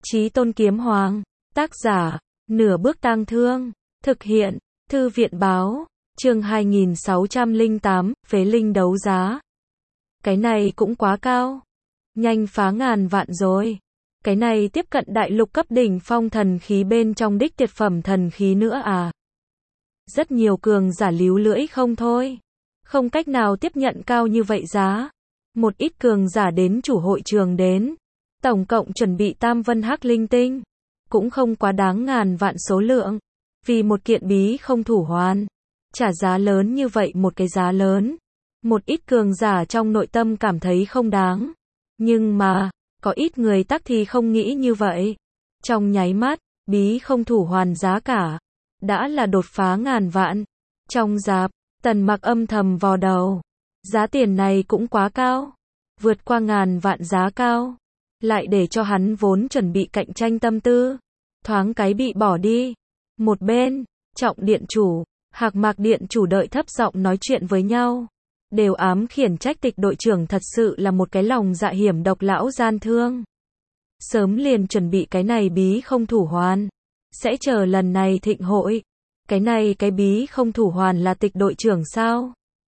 Chí Tôn Kiếm Hoàng, tác giả, Nửa Bước Tang Thương, thực hiện, Thư viện báo, chương 2608, phế linh đấu giá. Cái này cũng quá cao. Nhanh phá ngàn vạn rồi. Cái này tiếp cận đại lục cấp đỉnh phong thần khí bên trong đích tuyệt phẩm thần khí nữa à. Rất nhiều cường giả líu lưỡi không thôi. Không cách nào tiếp nhận cao như vậy giá. Một ít cường giả đến chủ hội trường đến. Tổng cộng chuẩn bị tam vân hắc linh tinh. Cũng không quá đáng ngàn vạn số lượng. Vì một kiện bí không thủ hoàn. Trả giá lớn như vậy một cái giá lớn. Một ít cường giả trong nội tâm cảm thấy không đáng. Nhưng mà, có ít người tắc thì không nghĩ như vậy. Trong nháy mắt, bí không thủ hoàn giá cả. Đã là đột phá ngàn vạn. Trong dạp, Tần Mặc âm thầm vò đầu. Giá tiền này cũng quá cao. Vượt qua ngàn vạn giá cao. Lại để cho hắn vốn chuẩn bị cạnh tranh tâm tư. Thoáng cái bị bỏ đi. Một bên, Trọng Điện Chủ, Hạc Mạc Điện Chủ đợi thấp giọng nói chuyện với nhau. Đều ám khiển trách Tịch đội trưởng thật sự là một cái lòng dạ hiểm độc lão gian thương. Sớm liền chuẩn bị cái này bí không thủ hoàn. Sẽ chờ lần này thịnh hội. Cái bí không thủ hoàn là Tịch đội trưởng sao?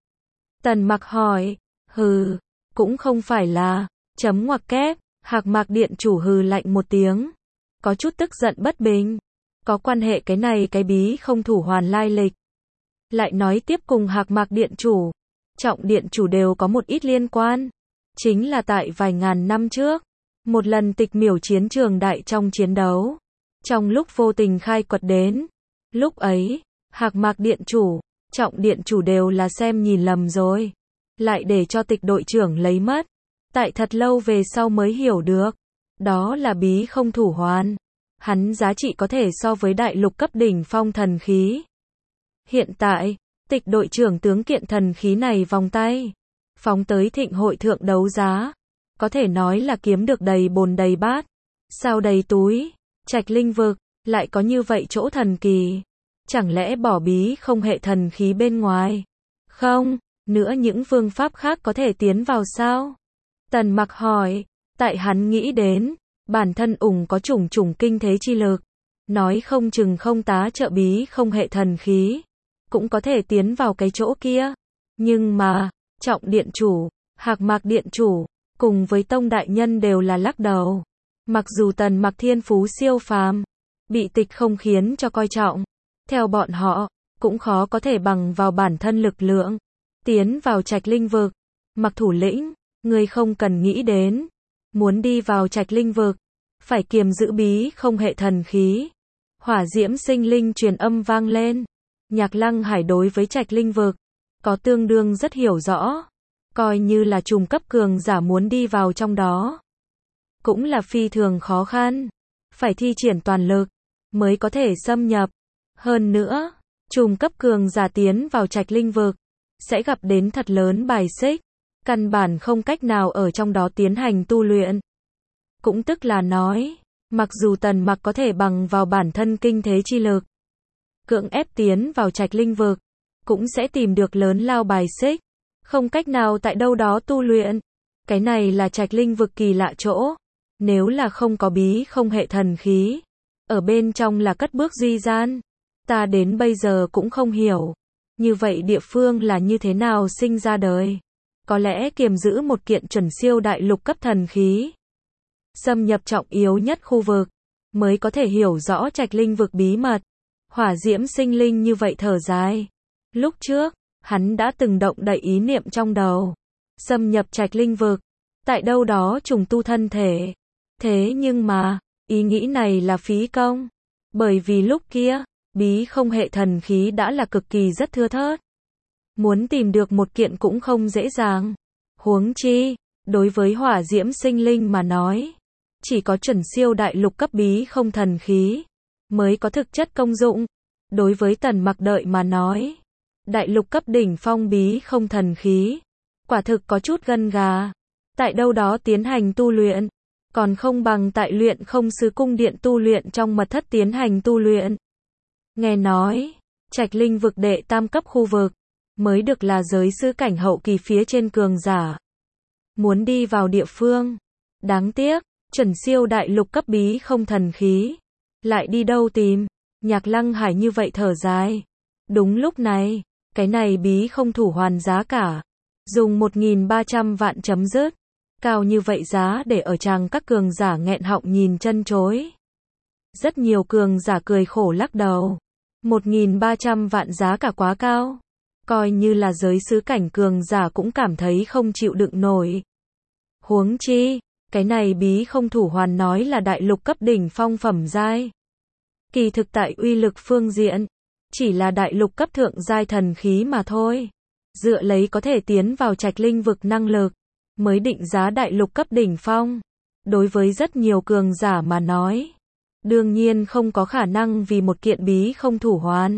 Tần Mặc hỏi. Hừ, cũng không phải là, chấm ngoặc kép, Hạc Mạc Điện Chủ hừ lạnh một tiếng. Có chút tức giận bất bình. Có quan hệ cái bí không thủ hoàn lai lịch. Lại nói tiếp cùng Hạc Mạc Điện Chủ, Trọng Điện Chủ đều có một ít liên quan. Chính là tại vài ngàn năm trước. Một lần Tịch miểu chiến trường đại trong chiến đấu. Trong lúc vô tình khai quật đến. Lúc ấy, Hạc Mạc Điện Chủ, Trọng Điện Chủ đều là xem nhìn lầm rồi. Lại để cho Tịch đội trưởng lấy mất. Tại thật lâu về sau mới hiểu được. Đó là bí không thủ hoàn. Hắn giá trị có thể so với đại lục cấp đỉnh phong thần khí. Hiện tại, Tịch đội trưởng tướng kiện thần khí này vòng tay. Phóng tới thịnh hội thượng đấu giá. Có thể nói là kiếm được đầy bồn đầy bát. Sao đầy túi. Trạch linh vực, lại có như vậy chỗ thần kỳ. Chẳng lẽ bỏ bí không hệ thần khí bên ngoài? Không, nữa những phương pháp khác có thể tiến vào sao? Tần Mặc hỏi, tại hắn nghĩ đến, bản thân có chủng kinh thế chi lực. Nói không chừng không tá trợ bí không hệ thần khí. Cũng có thể tiến vào cái chỗ kia. Nhưng mà, Trọng Điện Chủ, Hạc Mạc Điện Chủ, cùng với Tông Đại Nhân đều là lắc đầu. Mặc dù Tần Mặc thiên phú siêu phàm, bị Tịch không khiến cho coi trọng. Theo bọn họ, cũng khó có thể bằng vào bản thân lực lượng. Tiến vào Trạch linh vực. Mặc thủ lĩnh, người không cần nghĩ đến. Muốn đi vào Trạch linh vực. Phải kiềm giữ bí không hệ thần khí. Hỏa diễm sinh linh truyền âm vang lên. Nhạc Lăng Hải đối với Trạch linh vực. Có tương đương rất hiểu rõ. Coi như là trùng cấp cường giả muốn đi vào trong đó. Cũng là phi thường khó khăn. Phải thi triển toàn lực. Mới có thể xâm nhập. Hơn nữa, trùng cấp cường giả tiến vào Trạch linh vực. Sẽ gặp đến thật lớn bài xích. Căn bản không cách nào ở trong đó tiến hành tu luyện. Cũng tức là nói, mặc dù Tần Mặc có thể bằng vào bản thân kinh thế chi lực. Cưỡng ép tiến vào Trạch linh vực. Cũng sẽ tìm được lớn lao bài xích. Không cách nào tại đâu đó tu luyện. Cái này là Trạch linh vực kỳ lạ chỗ. Nếu là không có bí không hệ thần khí. Ở bên trong là cất bước duy gian. Ta đến bây giờ cũng không hiểu. Như vậy địa phương là như thế nào sinh ra đời. Có lẽ kiềm giữ một kiện chuẩn siêu đại lục cấp thần khí. Xâm nhập trọng yếu nhất khu vực. Mới có thể hiểu rõ Trạch linh vực bí mật. Hỏa diễm sinh linh như vậy thở dài. Lúc trước, hắn đã từng động đậy ý niệm trong đầu. Xâm nhập Trạch linh vực. Tại đâu đó trùng tu thân thể. Thế nhưng mà, ý nghĩ này là phí công. Bởi vì lúc kia, bí không hệ thần khí đã là cực kỳ rất thưa thớt. Muốn tìm được một kiện cũng không dễ dàng. Huống chi, đối với hỏa diễm sinh linh mà nói. Chỉ có chuẩn siêu đại lục cấp bí không thần khí. Mới có thực chất công dụng. Đối với Tần Mặc đợi mà nói. Đại lục cấp đỉnh phong bí không thần khí. Quả thực có chút gân gà. Tại đâu đó tiến hành tu luyện. Còn không bằng tại luyện không sứ cung điện tu luyện trong mật thất tiến hành tu luyện. Nghe nói, Trạch linh vực đệ tam cấp khu vực. Mới được là giới sư cảnh hậu kỳ phía trên cường giả. Muốn đi vào địa phương. Đáng tiếc, Chuẩn siêu đại lục cấp bí không thần khí. Lại đi đâu tìm? Nhạc Lăng Hải như vậy thở dài. Đúng lúc này, cái này bí không thủ hoàn giá cả. Dùng 1.300 vạn chấm dứt. Cao như vậy giá để ở chàng các cường giả nghẹn họng nhìn chân chối. Rất nhiều cường giả cười khổ lắc đầu. 1.300 vạn giá cả quá cao. Coi như là giới sứ cảnh cường giả cũng cảm thấy không chịu đựng nổi. Huống chi, cái này bí không thủ hoàn nói là đại lục cấp đỉnh phong phẩm giai. Kỳ thực tại uy lực phương diện, chỉ là đại lục cấp thượng giai thần khí mà thôi. Dựa lấy có thể tiến vào trạch linh vực năng lực, mới định giá đại lục cấp đỉnh phong. Đối với rất nhiều cường giả mà nói, đương nhiên không có khả năng vì một kiện bí không thủ hoàn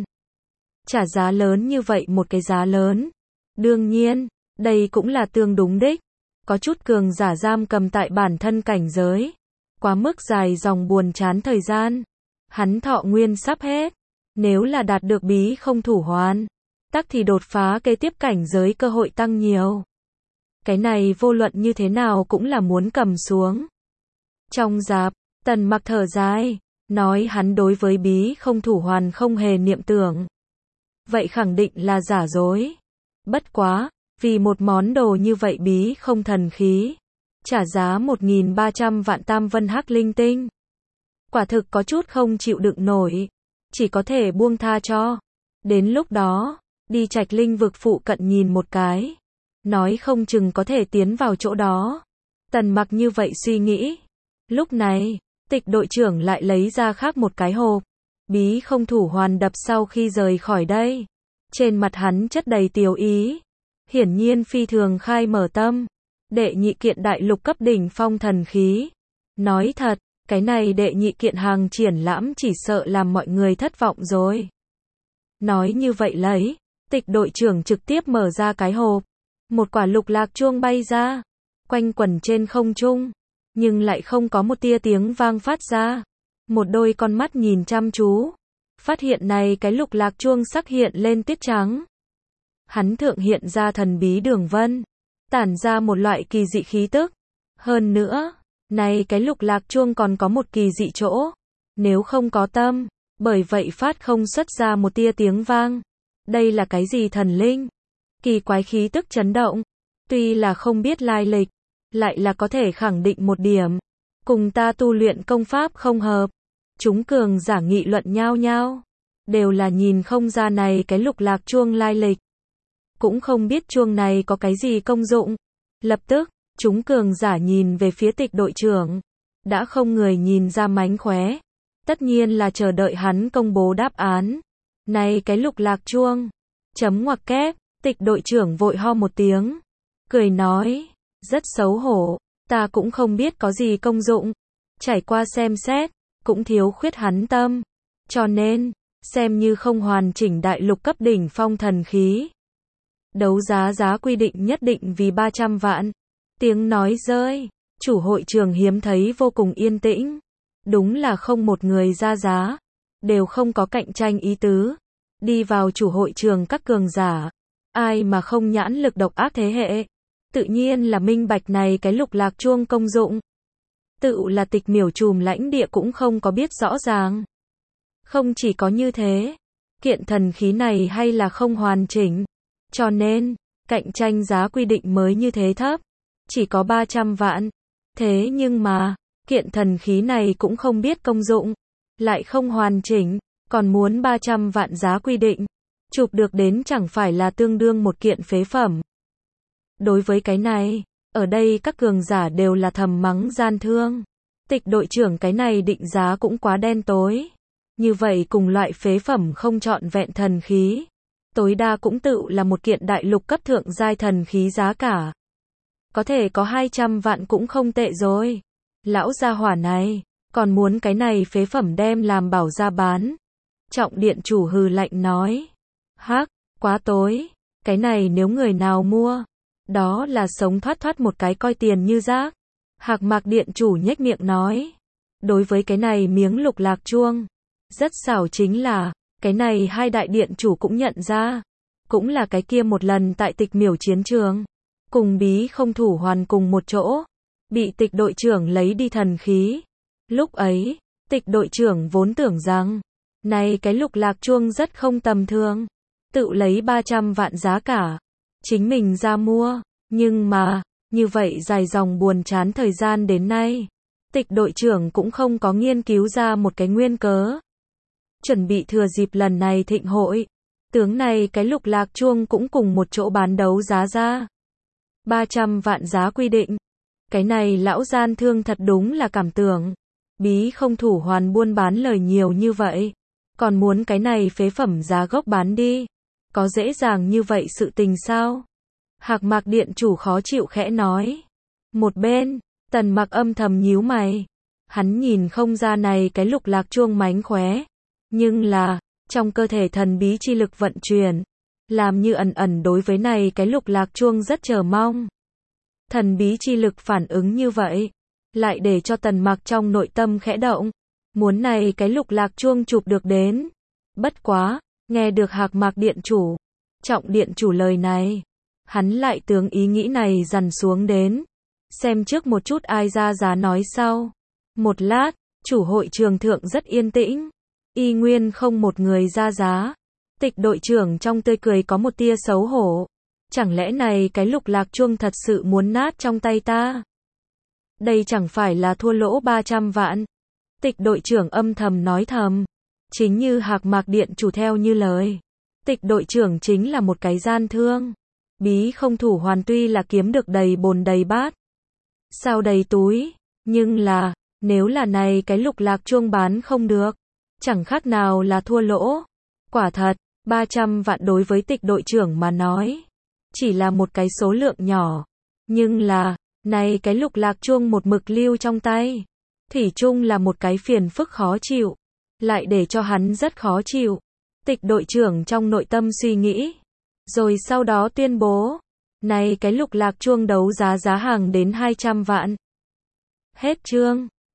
trả giá lớn như vậy một cái giá lớn. Đương nhiên, đây cũng là tương đúng đích. Có chút cường giả giam cầm tại bản thân cảnh giới. Quá mức dài dòng buồn chán thời gian. Hắn thọ nguyên sắp hết. Nếu là đạt được bí không thủ hoàn, tắc thì đột phá kế tiếp cảnh giới cơ hội tăng nhiều. Cái này vô luận như thế nào cũng là muốn cầm xuống. Trong rạp, Tần Mặc thở dài, nói hắn đối với bí không thủ hoàn không hề niệm tưởng. Vậy khẳng định là giả dối. Bất quá, vì một món đồ như vậy bí không thần khí, trả giá 1.300 vạn tam vân hắc linh tinh. Quả thực có chút không chịu đựng nổi, chỉ có thể buông tha cho. Đến lúc đó, đi trạch linh vực phụ cận nhìn một cái, nói không chừng có thể tiến vào chỗ đó. Tần Mặc như vậy suy nghĩ. Lúc này, Tịch đội trưởng lại lấy ra khác một cái hộp. Bí không thủ hoàn đập sau khi rời khỏi đây. Trên mặt hắn chất đầy tiêu ý. Hiển nhiên phi thường khai mở tâm. Đệ nhị kiện đại lục cấp đỉnh phong thần khí. Nói thật, cái này đệ nhị kiện hàng triển lãm chỉ sợ làm mọi người thất vọng rồi. Nói như vậy lấy, Tịch đội trưởng trực tiếp mở ra cái hộp. Một quả lục lạc chuông bay ra, quanh quẩn trên không trung, nhưng lại không có một tia tiếng vang phát ra. Một đôi con mắt nhìn chăm chú, phát hiện này cái lục lạc chuông sắc hiện lên tiết trắng. Hắn thượng hiện ra thần bí đường vân, tản ra một loại kỳ dị khí tức. Hơn nữa, này cái lục lạc chuông còn có một kỳ dị chỗ, nếu không có tâm, bởi vậy phát không xuất ra một tia tiếng vang. Đây là cái gì thần linh? Kỳ quái khí tức chấn động, tuy là không biết lai lịch, lại là có thể khẳng định một điểm, cùng ta tu luyện công pháp không hợp. Chúng cường giả nghị luận nhao nhao, đều là nhìn không ra này cái lục lạc chuông lai lịch, cũng không biết chuông này có cái gì công dụng. Lập tức, chúng cường giả nhìn về phía Tịch đội trưởng, đã không người nhìn ra mánh khóe, tất nhiên là chờ đợi hắn công bố đáp án. Này cái lục lạc chuông, chấm ngoặc kép. Tịch đội trưởng vội ho một tiếng, cười nói, rất xấu hổ, ta cũng không biết có gì công dụng, trải qua xem xét, cũng thiếu khuyết hắn tâm, cho nên, xem như không hoàn chỉnh đại lục cấp đỉnh phong thần khí. Đấu giá giá quy định nhất định vì 300 vạn. Tiếng nói rơi, chủ hội trường hiếm thấy vô cùng yên tĩnh, đúng là không một người ra giá, đều không có cạnh tranh ý tứ. Đi vào chủ hội trường các cường giả, ai mà không nhãn lực độc ác thế hệ, tự nhiên là minh bạch này cái lục lạc chuông công dụng. Tự là Tịch miểu trùm lãnh địa cũng không có biết rõ ràng. Không chỉ có như thế, kiện thần khí này hay là không hoàn chỉnh, cho nên, cạnh tranh giá quy định mới như thế thấp, chỉ có 300 vạn. Thế nhưng mà, kiện thần khí này cũng không biết công dụng, lại không hoàn chỉnh, còn muốn 300 vạn giá quy định. Chụp được đến chẳng phải là tương đương một kiện phế phẩm. Đối với cái này, ở đây các cường giả đều là thầm mắng gian thương. Tịch đội trưởng cái này định giá cũng quá đen tối. Như vậy cùng loại phế phẩm không trọn vẹn thần khí, tối đa cũng tự là một kiện đại lục cấp thượng giai thần khí giá cả. Có thể có 200 vạn cũng không tệ rồi. Lão gia hỏa này, còn muốn cái này phế phẩm đem làm bảo ra bán. Trọng điện chủ hừ lạnh nói. Hắc, quá tối, cái này nếu người nào mua, đó là sống thoát thoát một cái coi tiền như rác. Hạc Mạc điện chủ nhếch miệng nói. Đối với cái này miếng lục lạc chuông, rất xảo chính là, cái này hai đại điện chủ cũng nhận ra. Cũng là cái kia một lần tại Tịch miểu chiến trường, cùng bí không thủ hoàn cùng một chỗ. bị tịch đội trưởng lấy đi thần khí. Lúc ấy, tịch đội trưởng vốn tưởng rằng, này cái lục lạc chuông rất không tầm thường, tự lấy 300 vạn giá cả, chính mình ra mua, nhưng mà, như vậy dài dòng buồn chán thời gian đến nay, tịch đội trưởng cũng không có nghiên cứu ra một cái nguyên cớ. Chuẩn bị thừa dịp lần này thịnh hội, tướng này cái lục lạc chuông cũng cùng một chỗ bán đấu giá ra. 300 vạn giá quy định. Cái này lão gian thương thật đúng là cảm tưởng. Bí không thủ hoàn buôn bán lời nhiều như vậy. Còn muốn cái này phế phẩm giá gốc bán đi. Có dễ dàng như vậy sự tình sao? Hạc Mạc điện chủ khó chịu khẽ nói. Một bên, Tần Mặc âm thầm nhíu mày. Hắn nhìn không ra này cái lục lạc chuông mánh khóe. Nhưng là, trong cơ thể thần bí chi lực vận chuyển, làm như ẩn ẩn đối với này cái lục lạc chuông rất chờ mong. Thần bí chi lực phản ứng như vậy, lại để cho Tần Mặc trong nội tâm khẽ động, muốn này cái lục lạc chuông chụp được đến. Bất quá, nghe được Hạc Mạc điện chủ, Trọng điện chủ lời này, hắn lại tướng ý nghĩ này dằn xuống đến, xem trước một chút ai ra giá nói sau. Một lát, chủ hội trường thượng rất yên tĩnh, y nguyên không một người ra giá. Tịch đội trưởng trong tươi cười có một tia xấu hổ. Chẳng lẽ này cái lục lạc chuông thật sự muốn nát trong tay ta? Đây chẳng phải là thua lỗ 300 vạn. Tịch đội trưởng âm thầm nói thầm. Chính như Hạc Mạc điện chủ theo như lời. Tịch đội trưởng chính là một cái gian thương. Bí không thủ hoàn tuy là kiếm được đầy bồn đầy bát, sao đầy túi, nhưng là, nếu là này cái lục lạc chuông bán không được, chẳng khác nào là thua lỗ. Quả thật, 300 vạn đối với tịch đội trưởng mà nói, chỉ là một cái số lượng nhỏ. Nhưng là, này cái lục lạc chuông một mực lưu trong tay, thủy chung là một cái phiền phức khó chịu, lại để cho hắn rất khó chịu. Tịch đội trưởng trong nội tâm suy nghĩ, rồi sau đó tuyên bố, này cái lục lạc chuông đấu giá giá hàng đến 200 vạn. Hết chương.